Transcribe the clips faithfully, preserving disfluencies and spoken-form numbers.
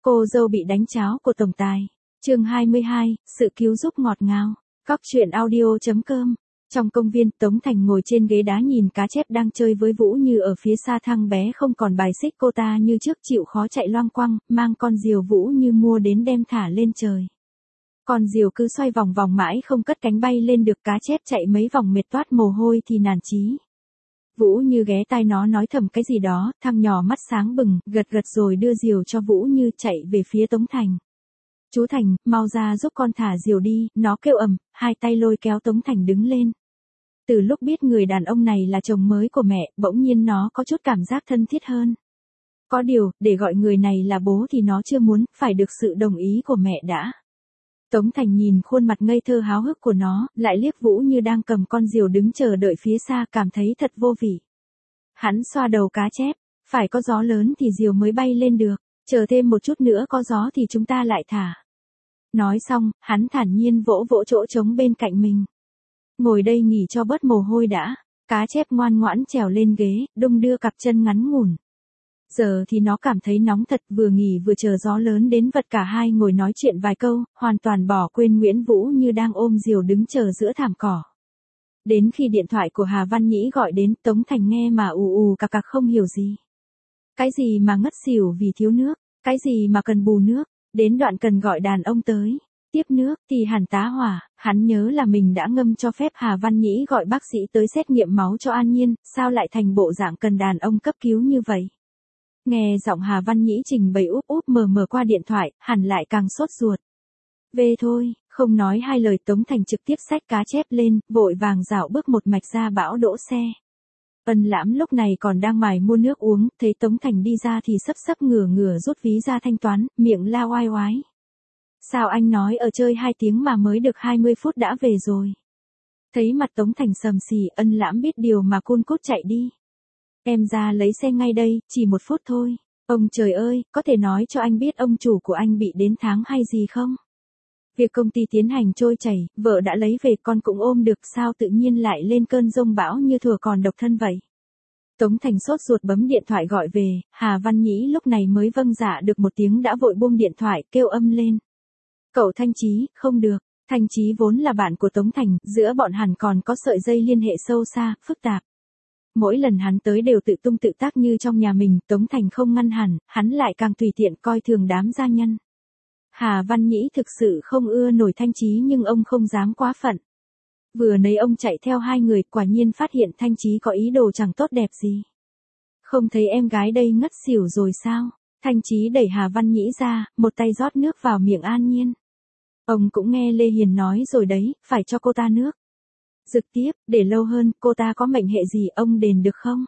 Cô dâu bị đánh cháo của tổng tài. Chương hai mươi hai, sự cứu giúp ngọt ngào. Cóc truyện audio chấm com. Trong công viên, Tống Thành ngồi trên ghế đá nhìn cá chép đang chơi với Vũ Như ở phía xa. Thằng bé không còn bài xích cô ta như trước, chịu khó chạy loang quăng, mang con diều Vũ Như mua đến đem thả lên trời. Con diều cứ xoay vòng vòng mãi không cất cánh bay lên được. Cá chép chạy mấy vòng mệt toát mồ hôi thì nản chí. Vũ Như ghé tai nó nói thầm cái gì đó, thằng nhỏ mắt sáng bừng, gật gật rồi đưa diều cho Vũ Như, chạy về phía Tống Thành. Chú Thành, mau ra giúp con thả diều đi, nó kêu ầm, hai tay lôi kéo Tống Thành đứng lên. Từ lúc biết người đàn ông này là chồng mới của mẹ, bỗng nhiên nó có chút cảm giác thân thiết hơn. Có điều, để gọi người này là bố thì nó chưa muốn, phải được sự đồng ý của mẹ đã. Tống Thành nhìn khuôn mặt ngây thơ háo hức của nó, lại liếc Vũ Như đang cầm con diều đứng chờ đợi phía xa, cảm thấy thật vô vị. Hắn xoa đầu cá chép, phải có gió lớn thì diều mới bay lên được, chờ thêm một chút nữa có gió thì chúng ta lại thả. Nói xong, hắn thản nhiên vỗ vỗ chỗ trống bên cạnh mình. Ngồi đây nghỉ cho bớt mồ hôi đã. Cá chép ngoan ngoãn trèo lên ghế, đung đưa cặp chân ngắn ngủn. Giờ thì nó cảm thấy nóng thật, vừa nghỉ vừa chờ gió lớn đến vật cả hai ngồi nói chuyện vài câu, hoàn toàn bỏ quên Nguyễn Vũ Như đang ôm diều đứng chờ giữa thảm cỏ. Đến khi điện thoại của Hà Văn Nhĩ gọi đến, Tống Thành nghe mà ù ù cặc cặc không hiểu gì. Cái gì mà ngất xỉu vì thiếu nước, cái gì mà cần bù nước, đến đoạn cần gọi đàn ông tới tiếp nước thì hẳn tá hỏa. Hắn nhớ là mình đã ngâm cho phép Hà Văn Nhĩ gọi bác sĩ tới xét nghiệm máu cho An Nhiên, sao lại thành bộ dạng cần đàn ông cấp cứu như vậy. Nghe giọng Hà Văn Nhĩ trình bày úp úp mờ mờ qua điện thoại, hẳn lại càng sốt ruột. Về thôi, không nói hai lời, Tống Thành trực tiếp xách cá chép lên, vội vàng dạo bước một mạch ra bãi đỗ xe. Ân Lãm lúc này còn đang mải mua nước uống, thấy Tống Thành đi ra thì sấp sấp ngửa ngửa rút ví ra thanh toán, miệng la oai oái. Sao anh nói ở chơi hai tiếng mà mới được hai mươi phút đã về rồi. Thấy mặt Tống Thành sầm xì, Ân Lãm biết điều mà cun cút chạy đi. Em ra lấy xe ngay đây, chỉ một phút thôi. Ông trời ơi, có thể nói cho anh biết ông chủ của anh bị đến tháng hay gì không? Việc công ty tiến hành trôi chảy, vợ đã lấy về, con cũng ôm được, sao tự nhiên lại lên cơn giông bão như thừa còn độc thân vậy? Tống Thành sốt ruột bấm điện thoại gọi về, Hà Văn Nhĩ lúc này mới vâng dạ được một tiếng đã vội buông điện thoại, kêu âm lên. Cậu Thanh Chí, không được. Thanh Chí vốn là bạn của Tống Thành, giữa bọn hẳn còn có sợi dây liên hệ sâu xa, phức tạp. Mỗi lần hắn tới đều tự tung tự tác như trong nhà mình, Tống Thành không ngăn hẳn, hắn lại càng tùy tiện coi thường đám gia nhân. Hà Văn Nhĩ thực sự không ưa nổi Thanh Chí nhưng ông không dám quá phận. Vừa nấy ông chạy theo hai người, quả nhiên phát hiện Thanh Chí có ý đồ chẳng tốt đẹp gì. Không thấy em gái đây ngất xỉu rồi sao? Thanh Chí đẩy Hà Văn Nhĩ ra, một tay rót nước vào miệng An Nhiên. Ông cũng nghe Lê Hiền nói rồi đấy, phải cho cô ta nước. Dực tiếp, để lâu hơn, cô ta có mệnh hệ gì ông đền được không?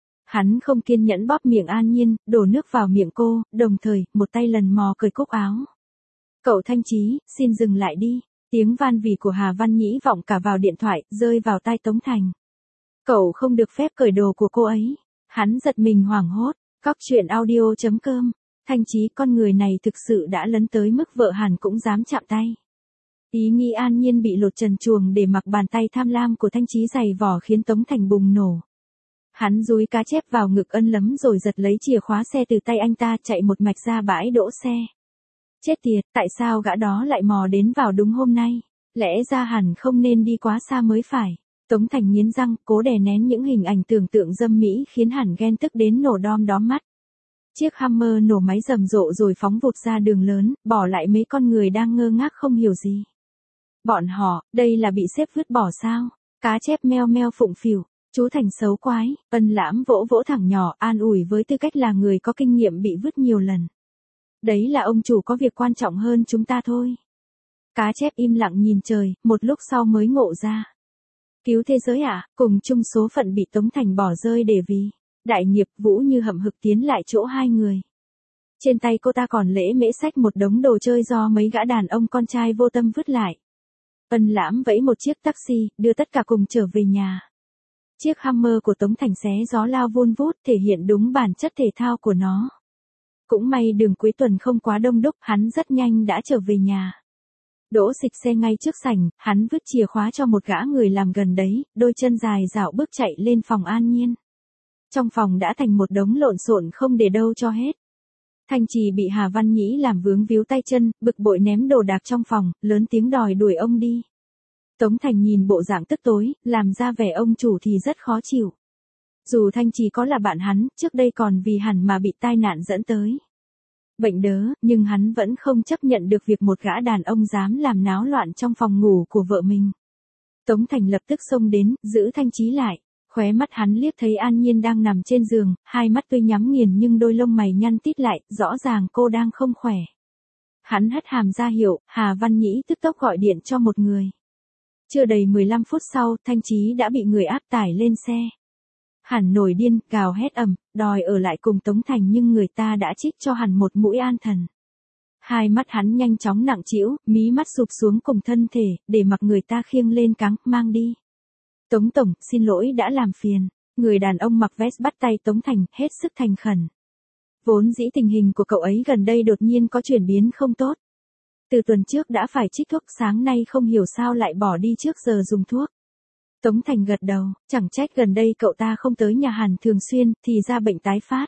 Hắn không kiên nhẫn bóp miệng An Nhiên, đổ nước vào miệng cô, đồng thời, một tay lần mò cởi cúc áo. Cậu Thanh Chí, xin dừng lại đi. Tiếng van vỉ của Hà Văn Nhĩ vọng cả vào điện thoại, rơi vào tai Tống Thành. Cậu không được phép cởi đồ của cô ấy. Hắn giật mình hoảng hốt. Cóc truyện audio chấm com. Thanh Chí, con người này thực sự đã lấn tới mức vợ hẳn cũng dám chạm tay. Ý nghĩ An Nhiên bị lột trần truồng để mặc bàn tay tham lam của Thanh Chí giày vò khiến Tống Thành bùng nổ. Hắn dúi cá chép vào ngực Ân Lấm rồi giật lấy chìa khóa xe từ tay anh ta, chạy một mạch ra bãi đỗ xe. Chết tiệt, tại sao gã đó lại mò đến vào đúng hôm nay? Lẽ ra hẳn không nên đi quá xa mới phải. Tống Thành nghiến răng, cố đè nén những hình ảnh tưởng tượng dâm mỹ khiến hẳn ghen tức đến nổ đom đóm mắt. Chiếc Hummer nổ máy rầm rộ rồi phóng vụt ra đường lớn, bỏ lại mấy con người đang ngơ ngác không hiểu gì. Bọn họ, đây là bị sếp vứt bỏ sao? Cá chép meo meo phụng phịu, chú Thành xấu quái. Ân Lãm vỗ vỗ thằng nhỏ, an ủi với tư cách là người có kinh nghiệm bị vứt nhiều lần. Đấy là ông chủ có việc quan trọng hơn chúng ta thôi. Cá chép im lặng nhìn trời, một lúc sau mới ngộ ra. Cứu thế giới à, cùng chung số phận bị Tống Thành bỏ rơi để vì đại nghiệp. Vũ Như hậm hực tiến lại chỗ hai người. Trên tay cô ta còn lễ mễ xách một đống đồ chơi do mấy gã đàn ông con trai vô tâm vứt lại. Ân Lãm vẫy một chiếc taxi, đưa tất cả cùng trở về nhà. Chiếc Hummer của Tống Thành xé gió lao vun vút, thể hiện đúng bản chất thể thao của nó. Cũng may đường cuối tuần không quá đông đúc, hắn rất nhanh đã trở về nhà. Đỗ xịch xe ngay trước sảnh, hắn vứt chìa khóa cho một gã người làm gần đấy, đôi chân dài dạo bước chạy lên phòng An Nhiên. Trong phòng đã thành một đống lộn xộn không để đâu cho hết. Thanh Trì bị Hà Văn Nhĩ làm vướng víu tay chân, bực bội ném đồ đạc trong phòng, lớn tiếng đòi đuổi ông đi. Tống Thành nhìn bộ dạng tức tối, làm ra vẻ ông chủ thì rất khó chịu. Dù Thanh Trì có là bạn hắn, trước đây còn vì hẳn mà bị tai nạn dẫn tới bệnh đớ, nhưng hắn vẫn không chấp nhận được việc một gã đàn ông dám làm náo loạn trong phòng ngủ của vợ mình. Tống Thành lập tức xông đến, giữ Thanh Chí lại. Khóe mắt hắn liếc thấy An Nhiên đang nằm trên giường, hai mắt tuy nhắm nghiền nhưng đôi lông mày nhăn tít lại, rõ ràng cô đang không khỏe. Hắn hất hàm ra hiệu, Hà Văn Nhĩ tức tốc gọi điện cho một người. Chưa đầy mười lăm phút sau, Thanh Chí đã bị người áp tải lên xe. Hẳn nổi điên, gào hét ầm, đòi ở lại cùng Tống Thành nhưng người ta đã trích cho hẳn một mũi an thần. Hai mắt hắn nhanh chóng nặng trĩu, mí mắt sụp xuống cùng thân thể, để mặc người ta khiêng lên cáng, mang đi. Tống Tổng, xin lỗi đã làm phiền. Người đàn ông mặc vest bắt tay Tống Thành, hết sức thành khẩn. Vốn dĩ tình hình của cậu ấy gần đây đột nhiên có chuyển biến không tốt. Từ tuần trước đã phải trích thuốc, sáng nay không hiểu sao lại bỏ đi trước giờ dùng thuốc. Tống Thành gật đầu, chẳng trách gần đây cậu ta không tới nhà Hàn thường xuyên, thì ra bệnh tái phát.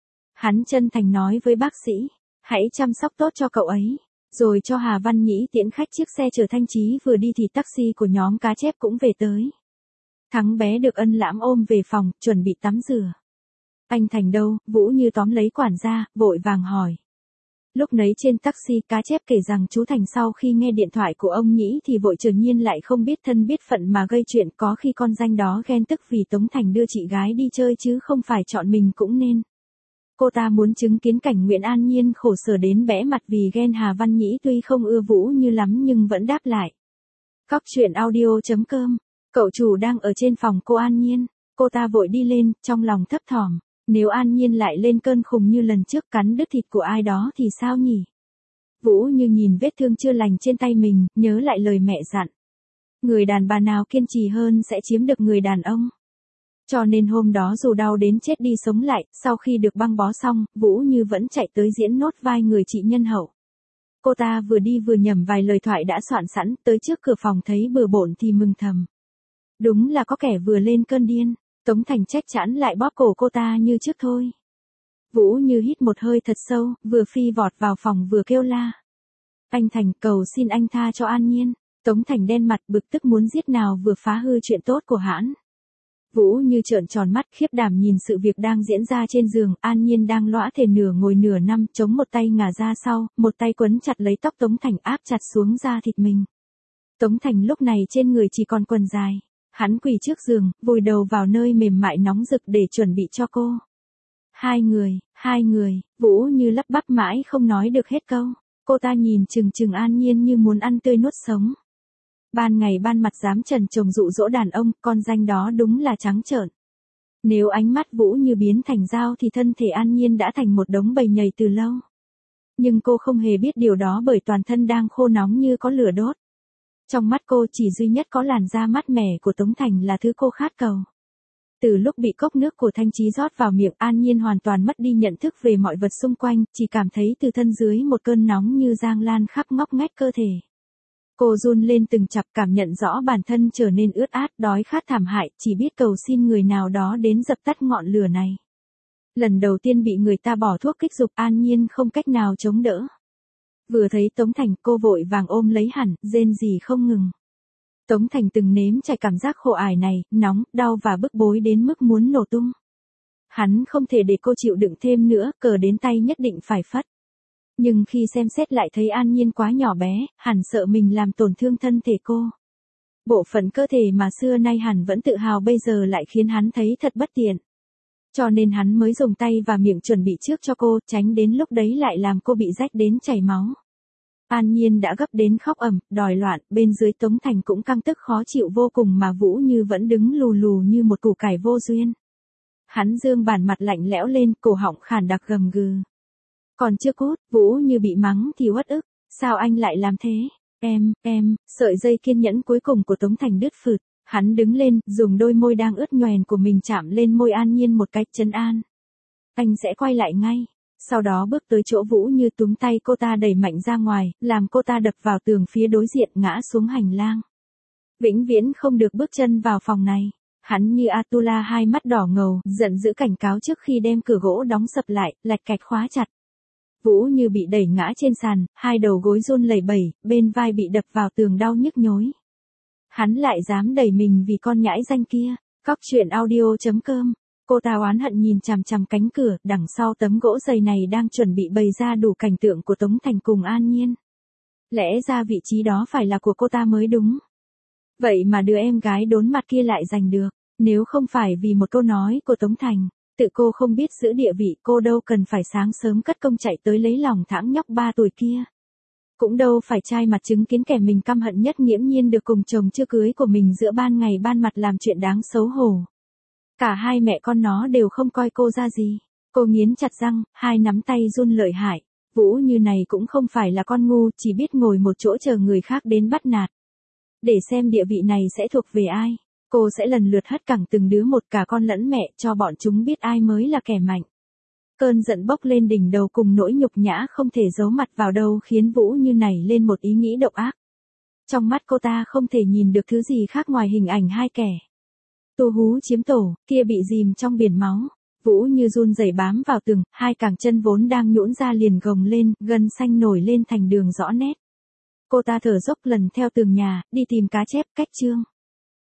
Hắn chân thành nói với bác sĩ, hãy chăm sóc tốt cho cậu ấy. Rồi cho Hà Văn Nhĩ tiễn khách chiếc xe chở Thanh Chí vừa đi thì taxi của nhóm cá chép cũng về tới. Thắng bé được Ân Lãm ôm về phòng, chuẩn bị tắm rửa. Anh Thành đâu? Vũ Như tóm lấy quản gia, vội vàng hỏi. Lúc nấy trên taxi, cá chép kể rằng chú Thành sau khi nghe điện thoại của ông Nhĩ thì vội trở nhiên lại không biết thân biết phận mà gây chuyện, có khi con danh đó ghen tức vì Tống Thành đưa chị gái đi chơi chứ không phải chọn mình cũng nên. Cô ta muốn chứng kiến cảnh Nguyễn An Nhiên khổ sở đến bẽ mặt vì ghen. Hà Văn Nhĩ tuy không ưa Vũ Như lắm nhưng vẫn đáp lại. Cóc truyện audio chấm com. Cậu chủ đang ở trên phòng cô An Nhiên. Cô ta vội đi lên, trong lòng thấp thỏm. Nếu An Nhiên lại lên cơn khùng như lần trước cắn đứt thịt của ai đó thì sao nhỉ? Vũ Như nhìn vết thương chưa lành trên tay mình, nhớ lại lời mẹ dặn. Người đàn bà nào kiên trì hơn sẽ chiếm được người đàn ông. Cho nên hôm đó dù đau đến chết đi sống lại, sau khi được băng bó xong, Vũ Như vẫn chạy tới diễn nốt vai người chị nhân hậu. Cô ta vừa đi vừa nhẩm vài lời thoại đã soạn sẵn, tới trước cửa phòng thấy bừa bộn thì mừng thầm. Đúng là có kẻ vừa lên cơn điên. Tống Thành trách chẵn lại bóp cổ cô ta như trước thôi. Vũ Như hít một hơi thật sâu, vừa phi vọt vào phòng vừa kêu la. Anh Thành, cầu xin anh tha cho An Nhiên. Tống Thành đen mặt bực tức muốn giết nào vừa phá hư chuyện tốt của hãn. Vũ Như trợn tròn mắt khiếp đảm nhìn sự việc đang diễn ra trên giường. An Nhiên đang lõa thể nửa ngồi nửa nằm, chống một tay ngả ra sau, một tay quấn chặt lấy tóc Tống Thành áp chặt xuống da thịt mình. Tống Thành lúc này trên người chỉ còn quần dài. Hắn quỳ trước giường, vùi đầu vào nơi mềm mại nóng rực để chuẩn bị cho cô. Hai người, hai người, Vũ Như lắp bắp mãi không nói được hết câu. Cô ta nhìn chừng chừng An Nhiên như muốn ăn tươi nuốt sống. Ban ngày ban mặt dám trần chồng dụ dỗ đàn ông, con danh đó đúng là trắng trợn. Nếu ánh mắt Vũ Như biến thành dao thì thân thể An Nhiên đã thành một đống bầy nhầy từ lâu. Nhưng cô không hề biết điều đó bởi toàn thân đang khô nóng như có lửa đốt. Trong mắt cô chỉ duy nhất có làn da mát mẻ của Tống Thành là thứ cô khát cầu. Từ lúc bị cốc nước của Thanh Chí rót vào miệng, An Nhiên hoàn toàn mất đi nhận thức về mọi vật xung quanh, chỉ cảm thấy từ thân dưới một cơn nóng như giang lan khắp ngóc ngách cơ thể. Cô run lên từng chập, cảm nhận rõ bản thân trở nên ướt át, đói khát thảm hại, chỉ biết cầu xin người nào đó đến dập tắt ngọn lửa này. Lần đầu tiên bị người ta bỏ thuốc kích dục, An Nhiên không cách nào chống đỡ. Vừa thấy Tống Thành, cô vội vàng ôm lấy hẳn, rên rỉ không ngừng. Tống Thành từng nếm trải cảm giác khổ ải này, nóng, đau và bức bối đến mức muốn nổ tung. Hắn không thể để cô chịu đựng thêm nữa, cờ đến tay nhất định phải phất. Nhưng khi xem xét lại thấy An Nhiên quá nhỏ bé, hẳn sợ mình làm tổn thương thân thể cô. Bộ phận cơ thể mà xưa nay hẳn vẫn tự hào bây giờ lại khiến hắn thấy thật bất tiện. Cho nên hắn mới dùng tay và miệng chuẩn bị trước cho cô, tránh đến lúc đấy lại làm cô bị rách đến chảy máu. An Nhiên đã gấp đến khóc ầm, đòi loạn, bên dưới Tống Thành cũng căng tức khó chịu vô cùng mà Vũ Như vẫn đứng lù lù như một củ cải vô duyên. Hắn dương bản mặt lạnh lẽo lên, cổ họng khàn đặc gầm gừ. Còn chưa cút, Vũ Như bị mắng thì uất ức, sao anh lại làm thế? Em, em, sợi dây kiên nhẫn cuối cùng của Tống Thành đứt phượt. Hắn đứng lên, dùng đôi môi đang ướt nhoèn của mình chạm lên môi An Nhiên một cách trấn an. Anh sẽ quay lại ngay. Sau đó bước tới chỗ Vũ Như túm tay cô ta đẩy mạnh ra ngoài, làm cô ta đập vào tường phía đối diện ngã xuống hành lang. Vĩnh viễn không được bước chân vào phòng này. Hắn như Atula hai mắt đỏ ngầu, giận dữ cảnh cáo trước khi đem cửa gỗ đóng sập lại, lạch cạch khóa chặt. Vũ Như bị đẩy ngã trên sàn, hai đầu gối run lẩy bẩy, bên vai bị đập vào tường đau nhức nhối. Hắn lại dám đẩy mình vì con nhãi danh kia. Cóc truyện audio chấm com. Cô ta oán hận nhìn chằm chằm cánh cửa, đằng sau tấm gỗ dày này đang chuẩn bị bày ra đủ cảnh tượng của Tống Thành cùng An Nhiên. Lẽ ra vị trí đó phải là của cô ta mới đúng. Vậy mà đứa em gái đốn mặt kia lại giành được. Nếu không phải vì một câu nói của Tống Thành, tự cô không biết giữ địa vị, cô đâu cần phải sáng sớm cất công chạy tới lấy lòng thãng nhóc ba tuổi kia. Cũng đâu phải trai mặt chứng kiến kẻ mình căm hận nhất nghiễm nhiên được cùng chồng chưa cưới của mình giữa ban ngày ban mặt làm chuyện đáng xấu hổ. Cả hai mẹ con nó đều không coi cô ra gì. Cô nghiến chặt răng, hai nắm tay run lợi hại. Vũ Như này cũng không phải là con ngu, chỉ biết ngồi một chỗ chờ người khác đến bắt nạt. Để xem địa vị này sẽ thuộc về ai. Cô sẽ lần lượt hất cẳng từng đứa một, cả con lẫn mẹ, cho bọn chúng biết ai mới là kẻ mạnh. Cơn giận bốc lên đỉnh đầu cùng nỗi nhục nhã không thể giấu mặt vào đâu khiến Vũ Như nảy lên một ý nghĩ độc ác. Trong mắt cô ta không thể nhìn được thứ gì khác ngoài hình ảnh hai kẻ tu hú chiếm tổ, kia bị dìm trong biển máu. Vũ Như run rẩy bám vào tường, hai cẳng chân vốn đang nhũn ra liền gồng lên, gân xanh nổi lên thành đường rõ nét. Cô ta thở dốc lần theo tường nhà, đi tìm cá chép cách chương.